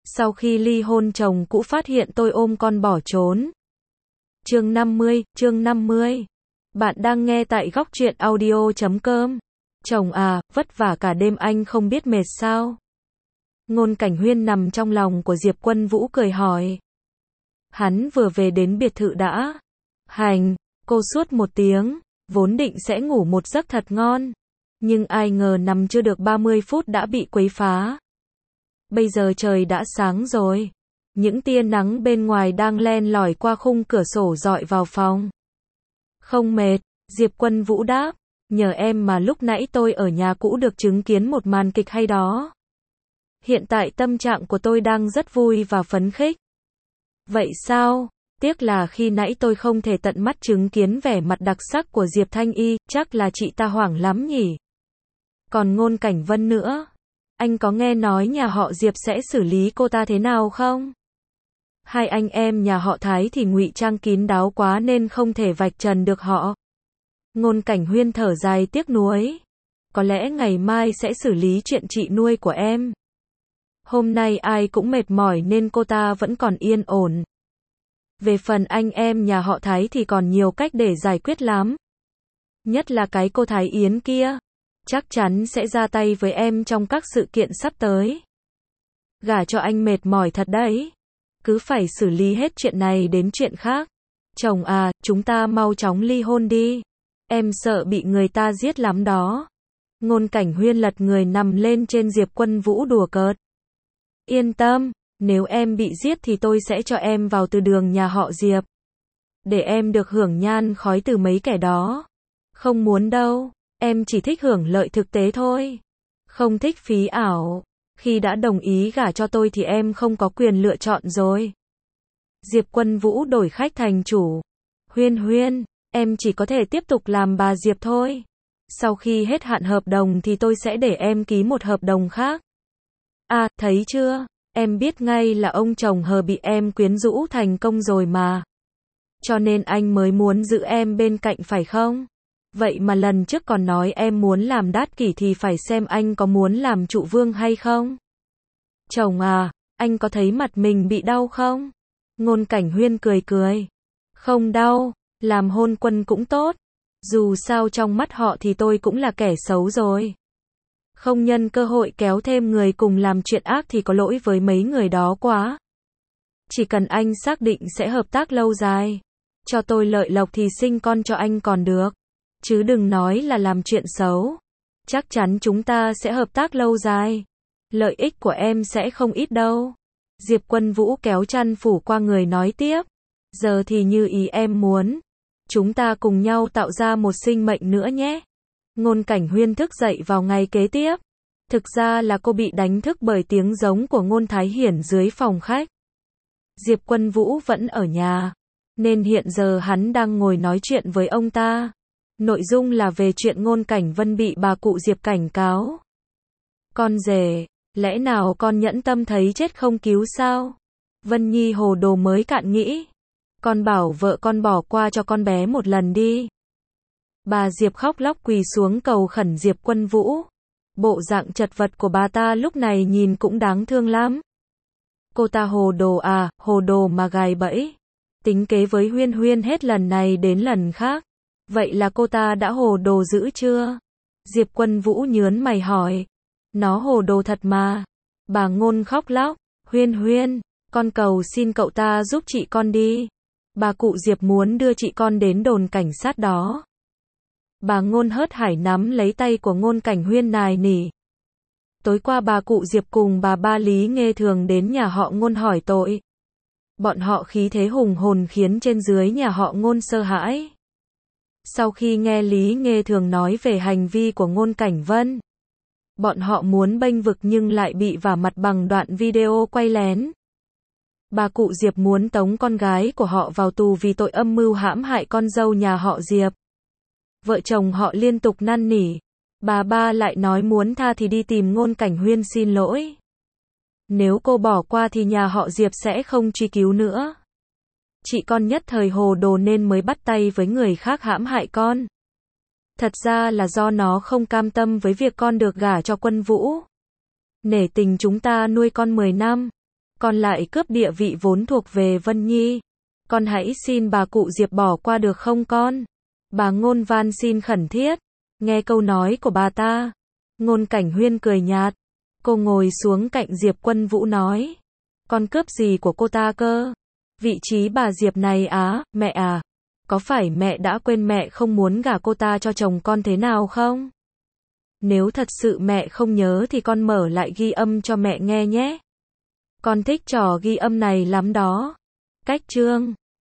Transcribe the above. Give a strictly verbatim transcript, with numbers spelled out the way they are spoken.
Sau khi ly hôn chồng cũ phát hiện tôi ôm con bỏ trốn. Chương năm mươi, chương năm mươi. Bạn đang nghe tại góc truyện audio chấm com. Chồng à, vất vả cả đêm anh không biết mệt sao? Ngôn Cảnh Huyên nằm trong lòng của Diệp Quân Vũ cười hỏi. Hắn vừa về đến biệt thự đã. Hành, cô suốt một tiếng, vốn định sẽ ngủ một giấc thật ngon. Nhưng ai ngờ nằm chưa được ba mươi phút đã bị quấy phá. Bây giờ trời đã sáng rồi. Những tia nắng bên ngoài đang len lỏi qua khung cửa sổ rọi vào phòng. Không mệt, Diệp Quân Vũ đáp. Nhờ em mà lúc nãy tôi ở nhà cũ được chứng kiến một màn kịch hay đó. Hiện tại tâm trạng của tôi đang rất vui và phấn khích. Vậy sao? Tiếc là khi nãy tôi không thể tận mắt chứng kiến vẻ mặt đặc sắc của Diệp Thanh Y, chắc là chị ta hoảng lắm nhỉ. Còn Ngôn Cảnh Vân nữa. Anh có nghe nói nhà họ Diệp sẽ xử lý cô ta thế nào không? Hai anh em nhà họ Thái thì ngụy trang kín đáo quá nên không thể vạch trần được họ. Ngôn Cảnh Huyên thở dài tiếc nuối. Có lẽ ngày mai sẽ xử lý chuyện chị nuôi của em. Hôm nay ai cũng mệt mỏi nên cô ta vẫn còn yên ổn. Về phần anh em nhà họ Thái thì còn nhiều cách để giải quyết lắm. Nhất là cái cô Thái Yến kia. Chắc chắn sẽ ra tay với em trong các sự kiện sắp tới. Gả cho anh mệt mỏi thật đấy. Cứ phải xử lý hết chuyện này đến chuyện khác. Chồng à, chúng ta mau chóng ly hôn đi. Em sợ bị người ta giết lắm đó. Ngôn Cảnh Huyên lật người nằm lên trên Diệp Quân Vũ đùa cợt. Yên tâm, nếu em bị giết thì tôi sẽ cho em vào từ đường nhà họ Diệp. Để em được hưởng nhan khói từ mấy kẻ đó. Không muốn đâu, em chỉ thích hưởng lợi thực tế thôi. Không thích phí ảo. Khi đã đồng ý gả cho tôi thì em không có quyền lựa chọn rồi. Diệp Quân Vũ đổi khách thành chủ. Huyên Huyên, em chỉ có thể tiếp tục làm bà Diệp thôi. Sau khi hết hạn hợp đồng thì tôi sẽ để em ký một hợp đồng khác. À, thấy chưa? Em biết ngay là ông chồng hờ bị em quyến rũ thành công rồi mà. Cho nên anh mới muốn giữ em bên cạnh phải không? Vậy mà lần trước còn nói em muốn làm đát kỷ thì phải xem anh có muốn làm trụ vương hay không? Chồng à, anh có thấy mặt mình bị đau không? Ngôn Cảnh Huyên cười cười. Không đau, làm hôn quân cũng tốt. Dù sao trong mắt họ thì tôi cũng là kẻ xấu rồi. Không nhân cơ hội kéo thêm người cùng làm chuyện ác thì có lỗi với mấy người đó quá. Chỉ cần anh xác định sẽ hợp tác lâu dài. Cho tôi lợi lộc thì sinh con cho anh còn được. Chứ đừng nói là làm chuyện xấu. Chắc chắn chúng ta sẽ hợp tác lâu dài. Lợi ích của em sẽ không ít đâu. Diệp Quân Vũ kéo chăn phủ qua người nói tiếp. Giờ thì như ý em muốn. Chúng ta cùng nhau tạo ra một sinh mệnh nữa nhé. Ngôn Cảnh Huyên thức dậy vào ngày kế tiếp. Thực ra là cô bị đánh thức bởi tiếng giống của Ngôn Thái Hiển dưới phòng khách. Diệp Quân Vũ vẫn ở nhà. Nên hiện giờ hắn đang ngồi nói chuyện với ông ta. Nội dung là về chuyện Ngôn Cảnh Vân bị bà cụ Diệp cảnh cáo. Con rể, lẽ nào con nhẫn tâm thấy chết không cứu sao? Vân Nhi hồ đồ mới cạn nghĩ. Con bảo vợ con bỏ qua cho con bé một lần đi. Bà Diệp khóc lóc quỳ xuống cầu khẩn Diệp Quân Vũ. Bộ dạng chật vật của bà ta lúc này nhìn cũng đáng thương lắm. Cô ta hồ đồ à, hồ đồ mà gài bẫy. Tính kế với Huyên Huyên hết lần này đến lần khác. Vậy là cô ta đã hồ đồ dữ chưa? Diệp Quân Vũ nhớn mày hỏi. Nó hồ đồ thật mà. Bà Ngôn khóc lóc. Huyên Huyên, con cầu xin cậu ta giúp chị con đi. Bà cụ Diệp muốn đưa chị con đến đồn cảnh sát đó. Bà Ngôn hớt hải nắm lấy tay của Ngôn Cảnh Huyên nài nỉ. Tối qua bà cụ Diệp cùng bà ba Lý Nghê Thường đến nhà họ Ngôn hỏi tội. Bọn họ khí thế hùng hồn khiến trên dưới nhà họ Ngôn sợ hãi. Sau khi nghe Lý Nghê Thường nói về hành vi của Ngôn Cảnh Vân, bọn họ muốn bênh vực nhưng lại bị vả mặt bằng đoạn video quay lén. Bà cụ Diệp muốn tống con gái của họ vào tù vì tội âm mưu hãm hại con dâu nhà họ Diệp. Vợ chồng họ liên tục năn nỉ. Bà ba lại nói muốn tha thì đi tìm Ngôn Cảnh Huyên xin lỗi. Nếu cô bỏ qua thì nhà họ Diệp sẽ không truy cứu nữa. Chị con nhất thời hồ đồ nên mới bắt tay với người khác hãm hại con. Thật ra là do nó không cam tâm với việc con được gả cho Quân Vũ. Nể tình chúng ta nuôi con mười năm. con lại cướp địa vị vốn thuộc về Vân Nhi. Con hãy xin bà cụ Diệp bỏ qua được không con? Bà Ngôn van xin khẩn thiết. Nghe câu nói của bà ta, Ngôn Cảnh Huyên cười nhạt. Cô ngồi xuống cạnh Diệp Quân Vũ nói. Con cướp gì của cô ta cơ? Vị trí bà Diệp này á, mẹ à? Có phải mẹ đã quên mẹ không muốn gả cô ta cho chồng con thế nào không? Nếu thật sự mẹ không nhớ thì con mở lại ghi âm cho mẹ nghe nhé. Con thích trò ghi âm này lắm đó. Cách chương